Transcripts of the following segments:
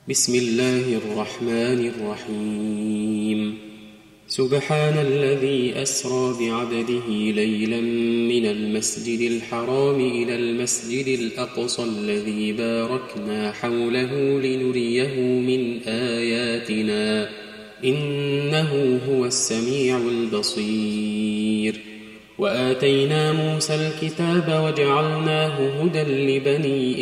بسم الله الرحمن الرحيم. سبحان الذي أسرى بعبده ليلا من المسجد الحرام إلى المسجد الأقصى الذي باركنا حوله لنريه من آياتنا إنه هو السميع البصير. وآتينا موسى الكتاب وجعلناه هدى لبني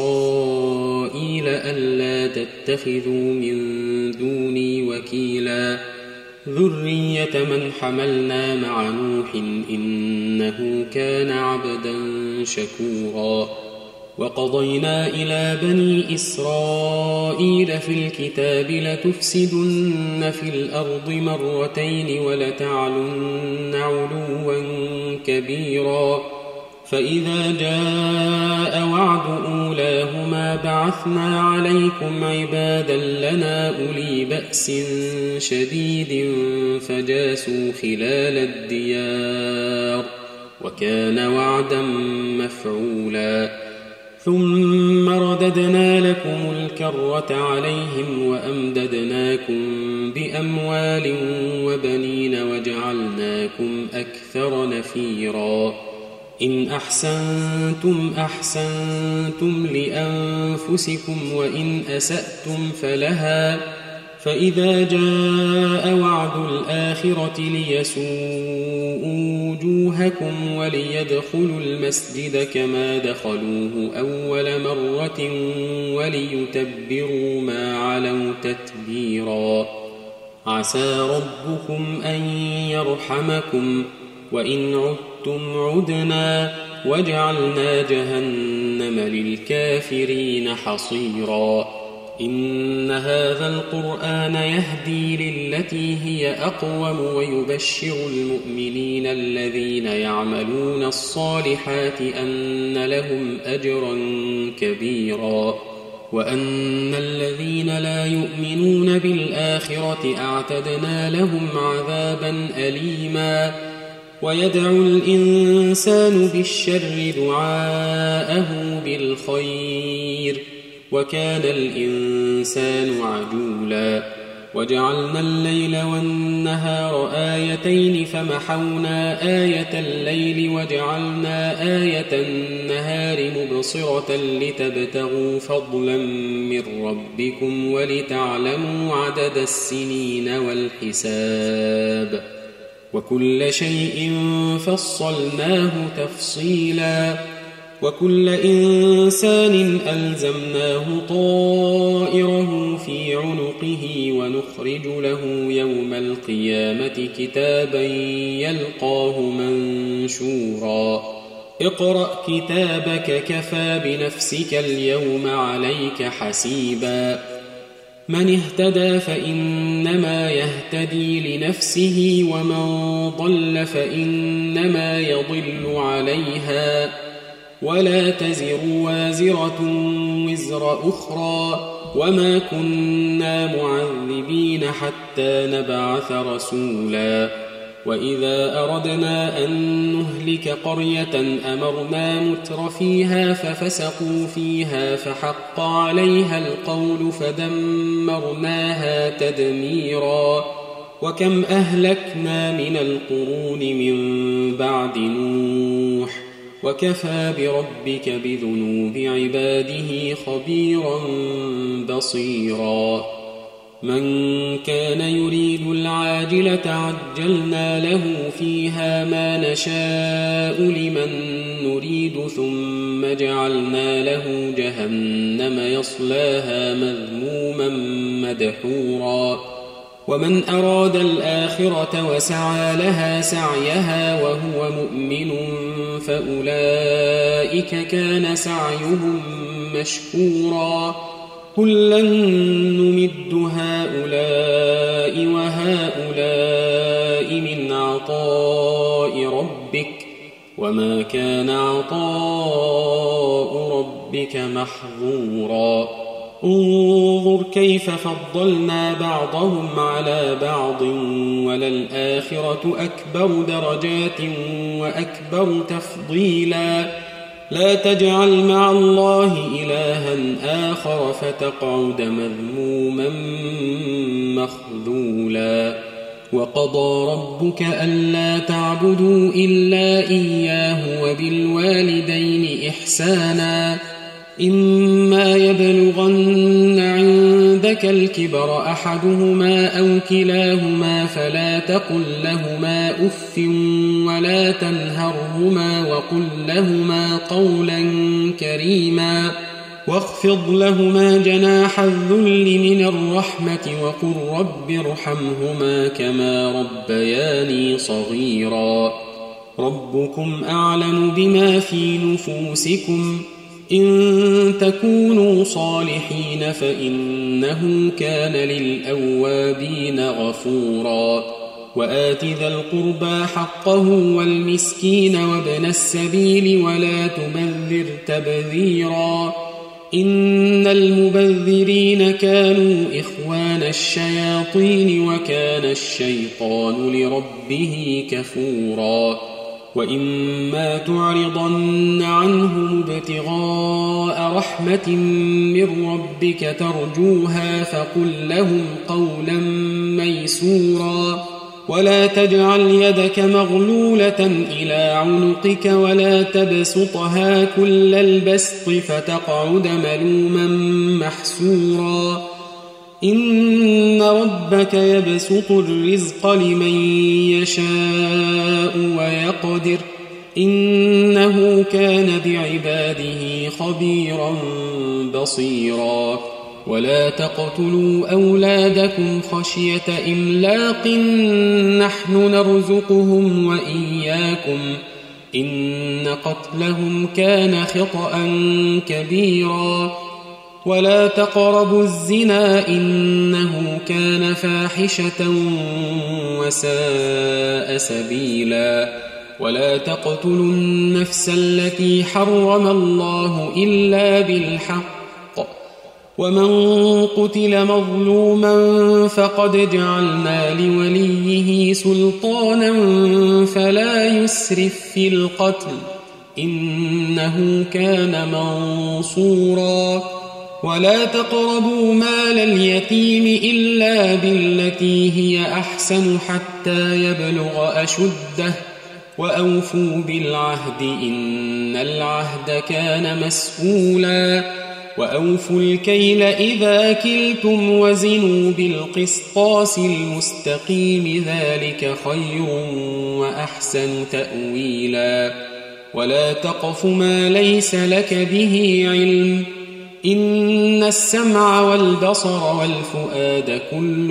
إسرائيل ألا تتخذوا من دوني وكيلا ذرية من حملنا مع نوح إنه كان عبدا شكورا. وقضينا إلى بني إسرائيل في الكتاب لتفسدن في الأرض مرتين ولتعلن علوا كبيرا. فإذا جاء وعد أولاهما بعثنا عليكم عبادا لنا أولي بأس شديد فجاسوا خلال الديار وكان وعدا مفعولا. ثم رددنا لكم الكرة عليهم وأمددناكم بأموال وبنين وجعلناكم أكثر نفيرا. إن أحسنتم أحسنتم لأنفسكم وإن أسأتم فلها. فإذا جاء وعد الآخرة ليسوءوا وجوهكم وليدخلوا المسجد كما دخلوه أول مرة وليتبروا ما علوا تتبيرا. عسى ربكم أن يرحمكم وإن عدتم عدنا وجعلنا جهنم للكافرين حصيرا. إن هذا القرآن يهدي للتي هي أقوم ويبشر المؤمنين الذين يعملون الصالحات أن لهم أجرا كبيرا وأن الذين لا يؤمنون بالآخرة أعتدنا لهم عذابا أليما. ويدعو الإنسان بالشر دعاءه بالخير وكان الإنسان عجولا. وجعلنا الليل والنهار آيتين فمحونا آية الليل وجعلنا آية النهار مبصرة لتبتغوا فضلا من ربكم ولتعلموا عدد السنين والحساب وكل شيء فصلناه تفصيلا. وكل إنسان ألزمناه طائره في عنقه ونخرج له يوم القيامة كتابا يلقاه منشورا. اقرأ كتابك كفى بنفسك اليوم عليك حسيبا. من اهتدى فإنما يهتدي لنفسه ومن ضل فإنما يضل عليها ولا تزر وازرة وزر أخرى وما كنا معذبين حتى نبعث رسولا. وإذا أردنا أن نهلك قرية أمرنا متر فيها ففسقوا فيها فحق عليها القول فدمرناها تدميرا. وكم أهلكنا من القرون من بعد نوح وكفى بربك بذنوب عباده خبيرا بصيرا. من كان يريد العاجلة عجلنا له فيها ما نشاء لمن نريد ثم جعلنا له جهنم يصلاها مذموما مدحورا. ومن أراد الآخرة وسعى لها سعيها وهو مؤمن فأولئك كان سعيهم مشكورا. كلا نمد هؤلاء وهؤلاء من عطاء ربك وما كان عطاء ربك محظورا. انظر كيف فضلنا بعضهم على بعض وللآخرة أكبر درجات وأكبر تفضيلا. لا تجعل مع الله إلها آخر فتقعد مذموما مخذولا وقضى ربك ألا تعبدوا إلا إياه وبالوالدين إحسانا إما يبلغن عندك الكبر أحدهما أو كلاهما فلا تقل لهما أف ولا تنهرهما وقل لهما قولا كريما واخفض لهما جناح الذل من الرحمة وقل رب ارحمهما كما ربياني صغيرا ربكم أعلم بما في نفوسكم إن تكونوا صالحين فإنه كان للأوابين غفورا وآت ذا القربى حقه والمسكين وابن السبيل ولا تبذر تبذيرا إن المبذرين كانوا إخوان الشياطين وكان الشيطان لربه كفورا وإما تعرضن عنهم ابتغاء رحمة من ربك ترجوها فقل لهم قولا ميسورا ولا تجعل يدك مغلولة إلى عنقك ولا تبسطها كل البسط فتقعد ملوما محسورا إن ربك يبسط الرزق لمن يشاء ويقدر إنه كان بعباده خبيرا بصيرا ولا تقتلوا أولادكم خشية إملاق نحن نرزقهم وإياكم إن قتلهم كان خطأ كبيرا ولا تقربوا الزنا إنه كان فاحشة وساء سبيلا ولا تقتلوا النفس التي حرم الله إلا بالحق ومن قتل مظلوما فقد جعلنا لوليه سلطانا فلا يسرف في القتل إنه كان منصورا ولا تقربوا مال اليتيم إلا بالتي هي أحسن حتى يبلغ أشده وأوفوا بالعهد إن العهد كان مسؤولا وأوفوا الكيل إذا كلتم وزنوا بالقسطاس المستقيم ذلك خير وأحسن تأويلا ولا تقف ما ليس لك به علم إن السمع والبصر والفؤاد كل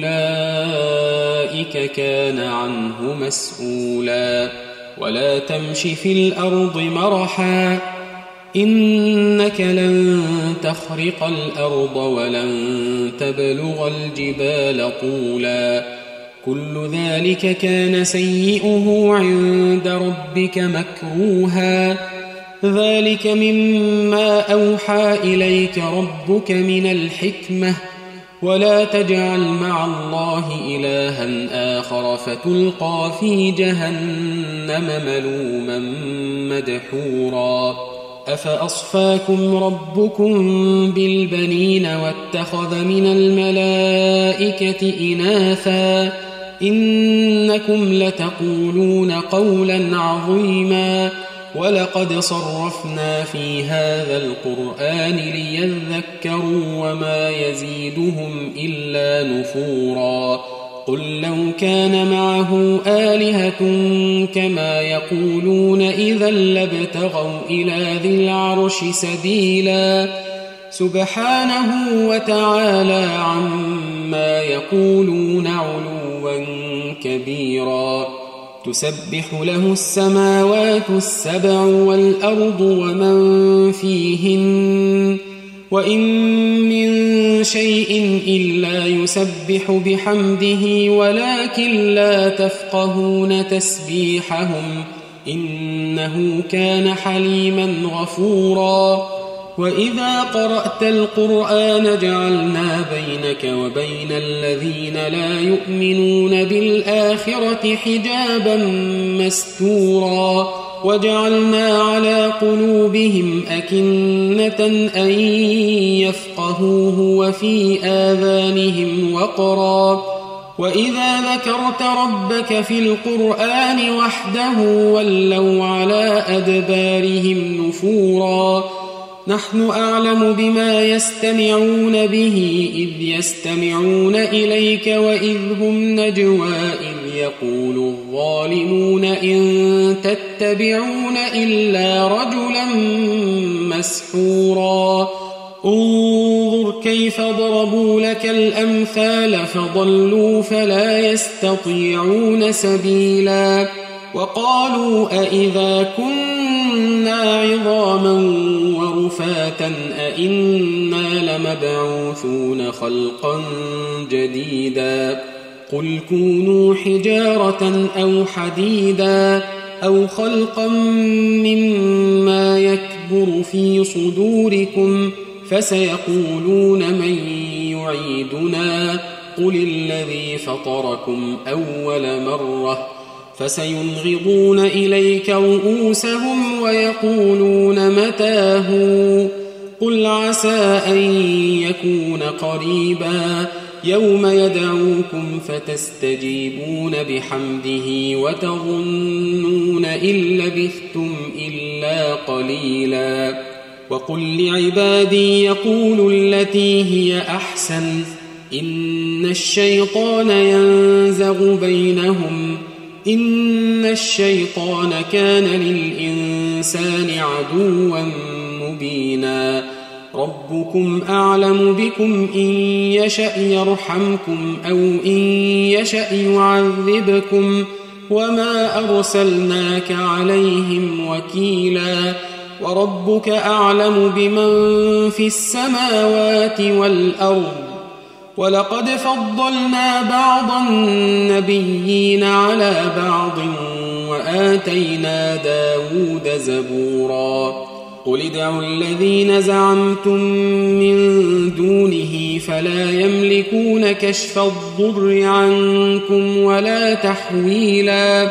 أولئك كان عنه مسؤولا ولا تمش في الأرض مرحا إنك لن تخرق الأرض ولن تبلغ الجبال طولا كل ذلك كان سيئه عند ربك مكروها ذلك مما أوحى إليك ربك من الحكمة ولا تجعل مع الله إلها آخر فتلقى في جهنم ملوما مدحورا أفأصفاكم ربكم بالبنين واتخذ من الملائكة إناثا إنكم لتقولون قولا عظيما ولقد صرفنا في هذا القرآن ليذكروا وما يزيدهم إلا نفورا قل لو كان معه آلهة كما يقولون إذا لابتغوا إلى ذي العرش سبيلا سبحانه وتعالى عما يقولون علوا كبيرا تسبح له السماوات السبع والأرض ومن فيهن وإن من شيء إلا يسبح بحمده ولكن لا تفقهون تسبيحهم إنه كان حليما غفورا وإذا قرأت القرآن جعلنا بينك وبين الذين لا يؤمنون بالآخرة حجابا مستورا وجعلنا على قلوبهم أكنة أن يفقهوه وفي آذانهم وقرا وإذا ذكرت ربك في القرآن وحده ولوا على أدبارهم نفورا نحن أعلم بما يستمعون به إذ يستمعون إليك وإذ هم نجوى إذ يقول الظالمون إن تتبعون إلا رجلا مسحورا انظر كيف ضربوا لك الأمثال فضلوا فلا يستطيعون سبيلا وقالوا أإذا كنا عظاما ورفاتا أإنا لمبعوثون خلقا جديدا قل كونوا حجارة أو حديدا أو خلقا مما يكبر في صدوركم فسيقولون من يعيدنا قل الذي فطركم أول مرة فسينغضون إليك رؤوسهم ويقولون متاه قل عسى أن يكون قريبا يوم يدعوكم فتستجيبون بحمده وتظنون إن لبثتم إلا قليلا وقل لعبادي يقولوا التي هي أحسن إن الشيطان ينزغ بينهم إن الشيطان كان للإنسان عدوا مبينا ربكم أعلم بكم إن يشأ يرحمكم أو إن يشأ يعذبكم وما أرسلناك عليهم وكيلا وربك أعلم بمن في السماوات والأرض ولقد فضلنا بعض النبيين على بعض وآتينا داود زبورا قل ادعوا الذين زعمتم من دونه فلا يملكون كشف الضر عنكم ولا تحويلا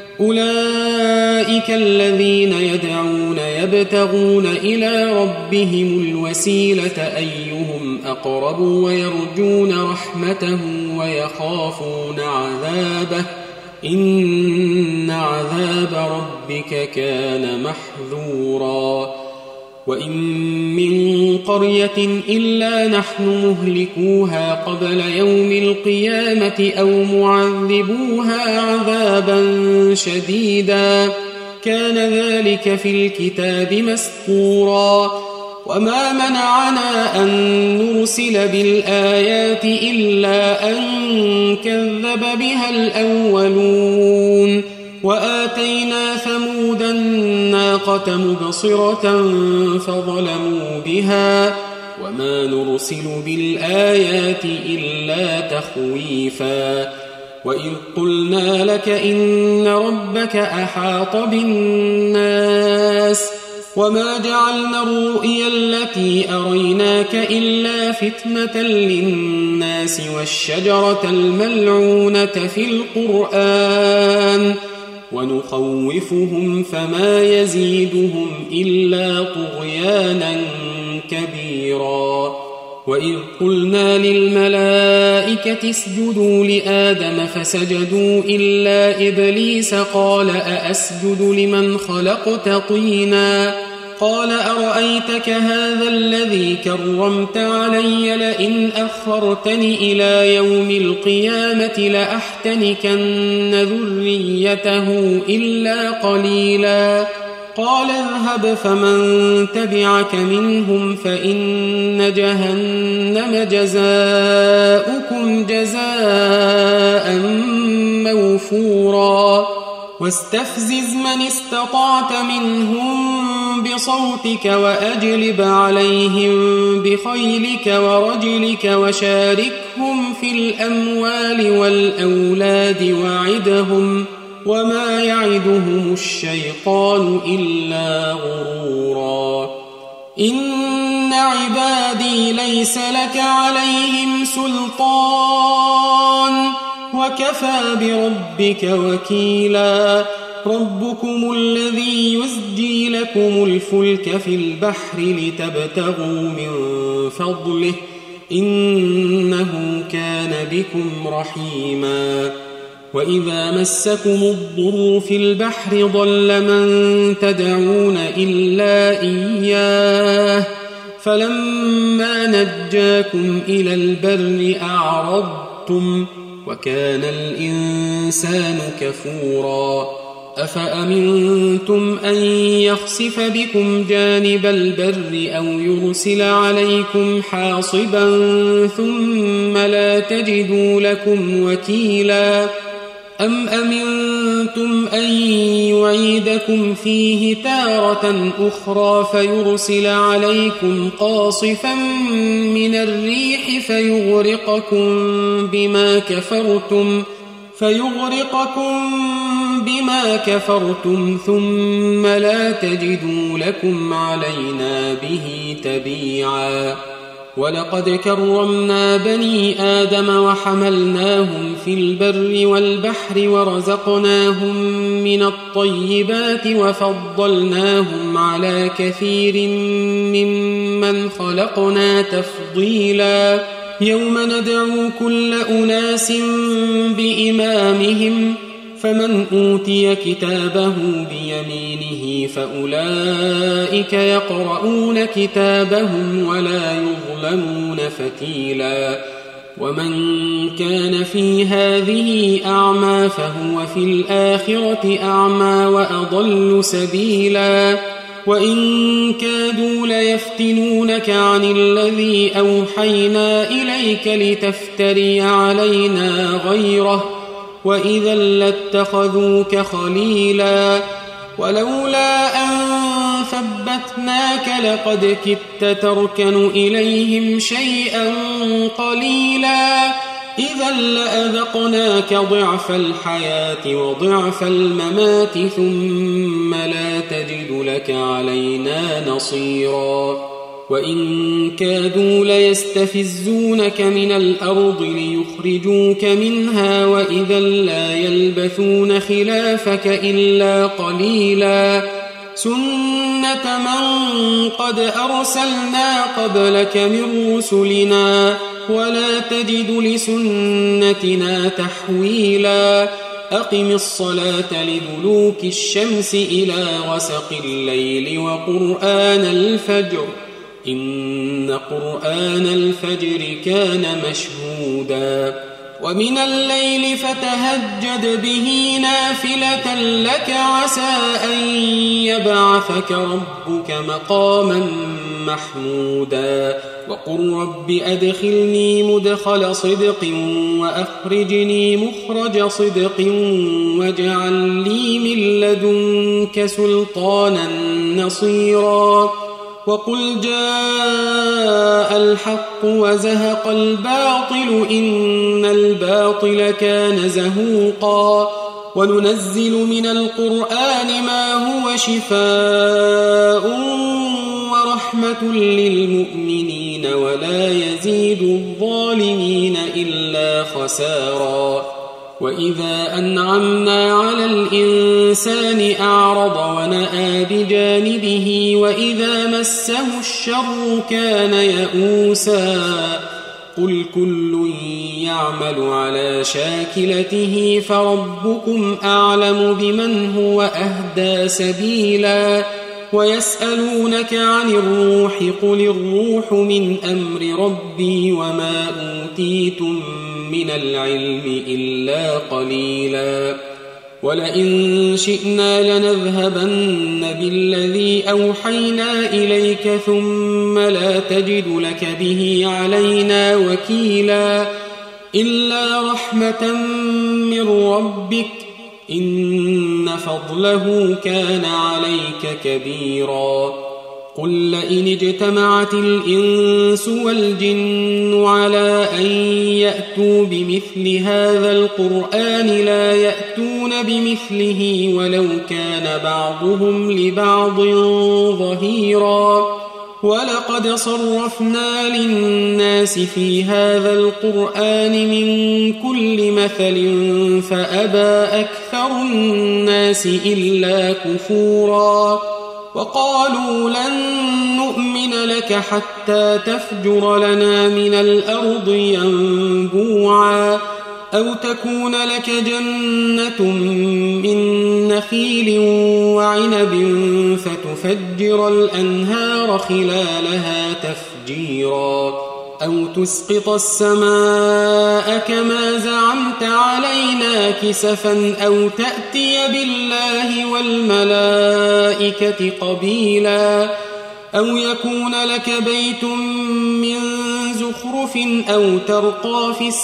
أولئك الذين يدعون يبتغون إلى ربهم الوسيلة أيهم أقرب ويرجون رحمته ويخافون عذابه إن عذاب ربك كان محذورا وإن من قرية إلا نحن مهلكوها قبل يوم القيامة أو معذبوها عذابا شديدا كان ذلك في الكتاب مسطورا وما منعنا أن نرسل بالآيات إلا أن كذب بها الأولون وآتينا ثمود الناقة مبصرة فظلموا بها وما نرسل بالآيات إلا تخويفا وإذ قلنا لك إن ربك أحاط بالناس وما جعلنا الرؤيا التي أريناك إلا فتنة للناس والشجرة الملعونة في القرآن ونخوفهم فما يزيدهم إلا طغيانا كبيرا وإذ قلنا للملائكة اسجدوا لآدم فسجدوا إلا إبليس قال أأسجد لمن خلقت طينا قال أرأيتك هذا الذي كرمت علي لئن أخرتني إلى يوم القيامة لأحتنكن ذريته إلا قليلا قال اذهب فمن تبعك منهم فإن جهنم جزاؤكم جزاء موفورا واستفزز من استطعت منهم بصوتك وأجلب عليهم بخيلك ورجلك وشاركهم في الأموال والأولاد وعدهم وما يعدهم الشيطان إلا غرورا إن عبادي ليس لك عليهم سلطان وكفى بربك وكيلا ربكم الذي يزجي لكم الفلك في البحر لتبتغوا من فضله إنه كان بكم رحيما وإذا مسكم الضر في البحر ضل من تدعون إلا إياه فلما نجاكم إلى البر أعرضتم وكان الإنسان كفورا أفأمنتم أن يخسف بكم جانب البر أو يرسل عليكم حاصبا ثم لا تجدوا لكم وكيلا أم أمنتم أن يعيدكم فيه تارة أخرى فيرسل عليكم قاصفا من الريح فيغرقكم بما كفرتم ثم لا تجدوا لكم علينا به تبيعا ولقد كرمنا بني آدم وحملناهم في البر والبحر ورزقناهم من الطيبات وفضلناهم على كثير ممن خلقنا تفضيلا يوم ندعو كل أناس بإمامهم فمن أوتي كتابه بيمينه فأولئك يقرؤون كتابهم ولا يظلمون فتيلا ومن كان في هذه أعمى فهو في الآخرة أعمى وأضل سبيلا وإن كادوا ليفتنونك عن الذي أوحينا إليك لتفتري علينا غيره وإذا لاتخذوك خليلا ولولا أن ثبتناك لقد كدت تركن إليهم شيئا قليلا إذا لأذقناك ضعف الحياة وضعف الممات ثم لا تجد لك علينا نصيرا وإن كادوا ليستفزونك من الأرض ليخرجوك منها وإذا لا يلبثون خلافك إلا قليلا سنة من قد أرسلنا قبلك من رسلنا ولا تجد لسنتنا تحويلا أقم الصلاة لدلوك الشمس إلى غسق الليل وقرآن الفجر إن قرآن الفجر كان مشهودا ومن الليل فتهجد به نافلة لك عسى أن يبعثك ربك مقاما محمودا وقل رب أدخلني مدخل صدق وأخرجني مخرج صدق واجعل لي من لدنك سلطانا نصيرا وقل جاء الحق وزهق الباطل إن الباطل كان زهوقا وننزل من القرآن ما هو شفاء ورحمة للمؤمنين ولا يزيد الظالمين إلا خسارا وإذا أنعمنا على الإنسان أعرض ونأى بجانبه وإذا مسه الشر كان يئوسا قل كل يعمل على شاكلته فربكم أعلم بمن هو أهدى سبيلا ويسألونك عن الروح قل الروح من أمر ربي وما أوتيتم من العلم إلا قليلا ولئن شئنا لنذهبن بالذي أوحينا إليك ثم لا تجد لك به علينا وكيلا إلا رحمة من ربك إن فضله كان عليك كبيرا قل لئن اجتمعت الإنس والجن على أن يأتوا بمثل هذا القرآن لا يأتون بمثله ولو كان بعضهم لبعض ظهيرا ولقد صرفنا للناس في هذا القرآن من كل مثل فأبى أكثر الناس إلا كفورا وقالوا لن نؤمن لك حتى تفجر لنا من الأرض ينبوعا أو تكون لك جنة من نخيل وعنب فتفجر الأنهار خلالها تفجيرا أو تسقط السماء كما زعمت علينا كسفا أو تأتي بالله والملائكة قبيلا أو يكون لك بيت من زخرف أو ترقى في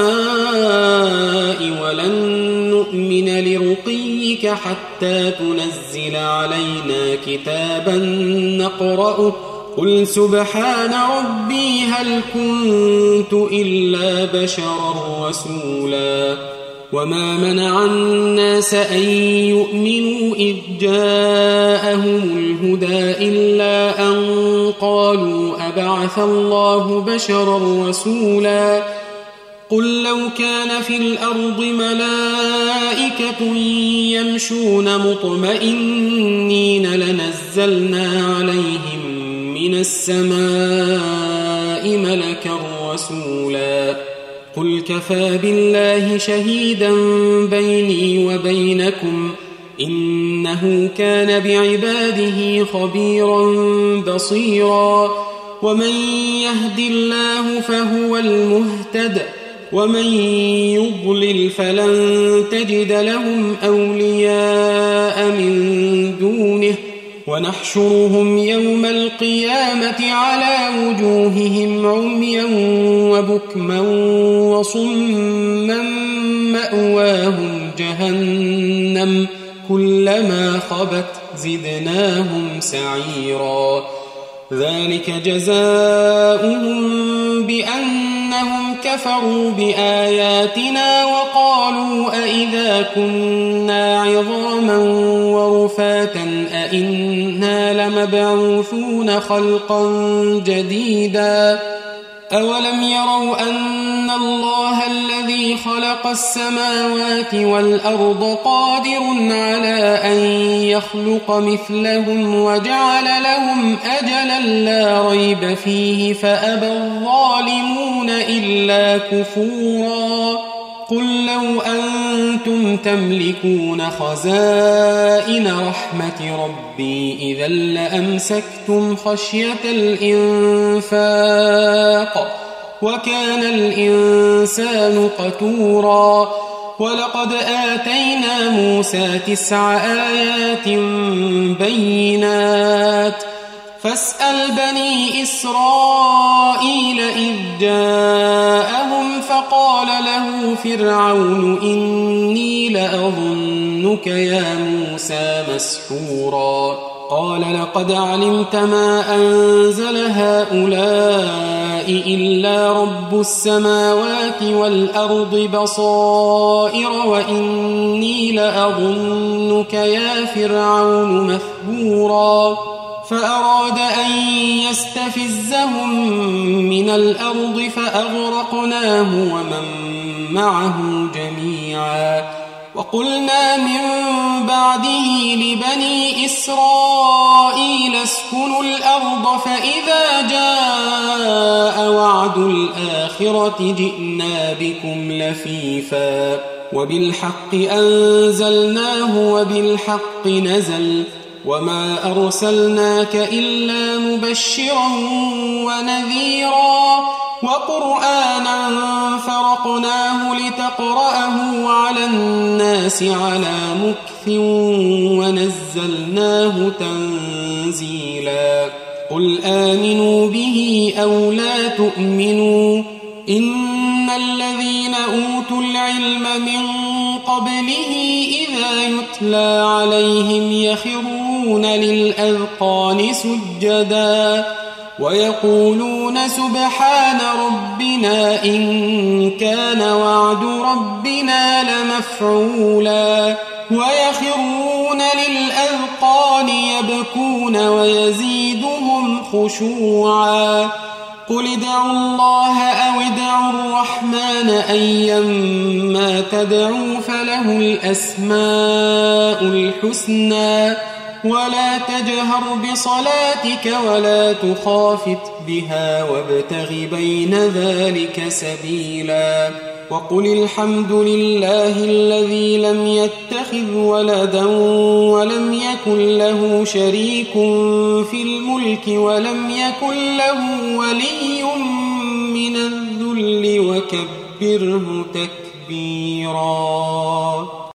السماء ولن نؤمن لرقيك حتى تنزل علينا كتابا نقرأه قل سبحان ربي هل كنت إلا بشرا رسولا وما منع الناس أن يؤمنوا إذ جاءهم الهدى إلا أن قالوا أبعث الله بشرا رسولا قل لو كان في الأرض ملائكة يمشون مطمئنين لنزلنا عليهم من السماء ملكا رسولا قل كفى بالله شهيدا بيني وبينكم إنه كان بعباده خبيرا بصيرا ومن يهد الله فهو المهتد ومن يضلل فلن تجد لهم أولياء من دونه ونحشرهم يوم القيامة على وجوههم عميا وبكما وصما مأواهم جهنم كلما خبت زدناهم سعيرا ذلك جزاؤهم بأنهم كفروا بآياتنا وقالوا أئذا كنا عظاما ورفاتا أئنا لمبعوثون خلقا جديدا أولم يروا أن الله الذي خلق السماوات والأرض قادر على أن يخلق مثلهم وجعل لهم أجلا لا ريب فيه فأبى الظالمون إلا كفورا قل لو أنتم تملكون خزائن رحمة ربي إذا لأمسكتم خشية الإنفاق وكان الإنسان قتورا ولقد آتينا موسى 9 آيات بينات فاسأل بني إسرائيل إذ جاءهم فقال له فرعون إني لأظنك يا موسى مسحورا قال لقد علمت ما أنزل هؤلاء إلا رب السماوات والأرض بصائر وإني لأظنك يا فرعون مثبورا فأراد أن يستفزهم من الأرض فأغرقناه ومن معه جميعا وقلنا من بعده لبني إسرائيل اسكنوا الأرض فإذا جاء وعد الآخرة جئنا بكم لفيفا وبالحق أنزلناه وبالحق نزل وما أرسلناك إلا مبشرا ونذيرا وقرآنا فرقناه لتقرأه على الناس على مكث ونزلناه تنزيلا قل آمنوا به أو لا تؤمنوا إن الذين أوتوا العلم من قبله إذا يتلى عليهم يخرون للأذقان سجدا ويقولون سبحان ربنا إن كان وعد ربنا لمفعولا ويخرون للأذقان يبكون ويزيدهم خشوعا قل ادعوا الله أو ادعوا الرحمن أيما تدعوا فله الأسماء الحسنى ولا تجهر بصلاتك ولا تخافت بها وابتغ بين ذلك سبيلا وقل الحمد لله الذي لم يتخذ ولدا ولم يكن له شريك في الملك ولم يكن له ولي من الذل وكبره تكبيرا.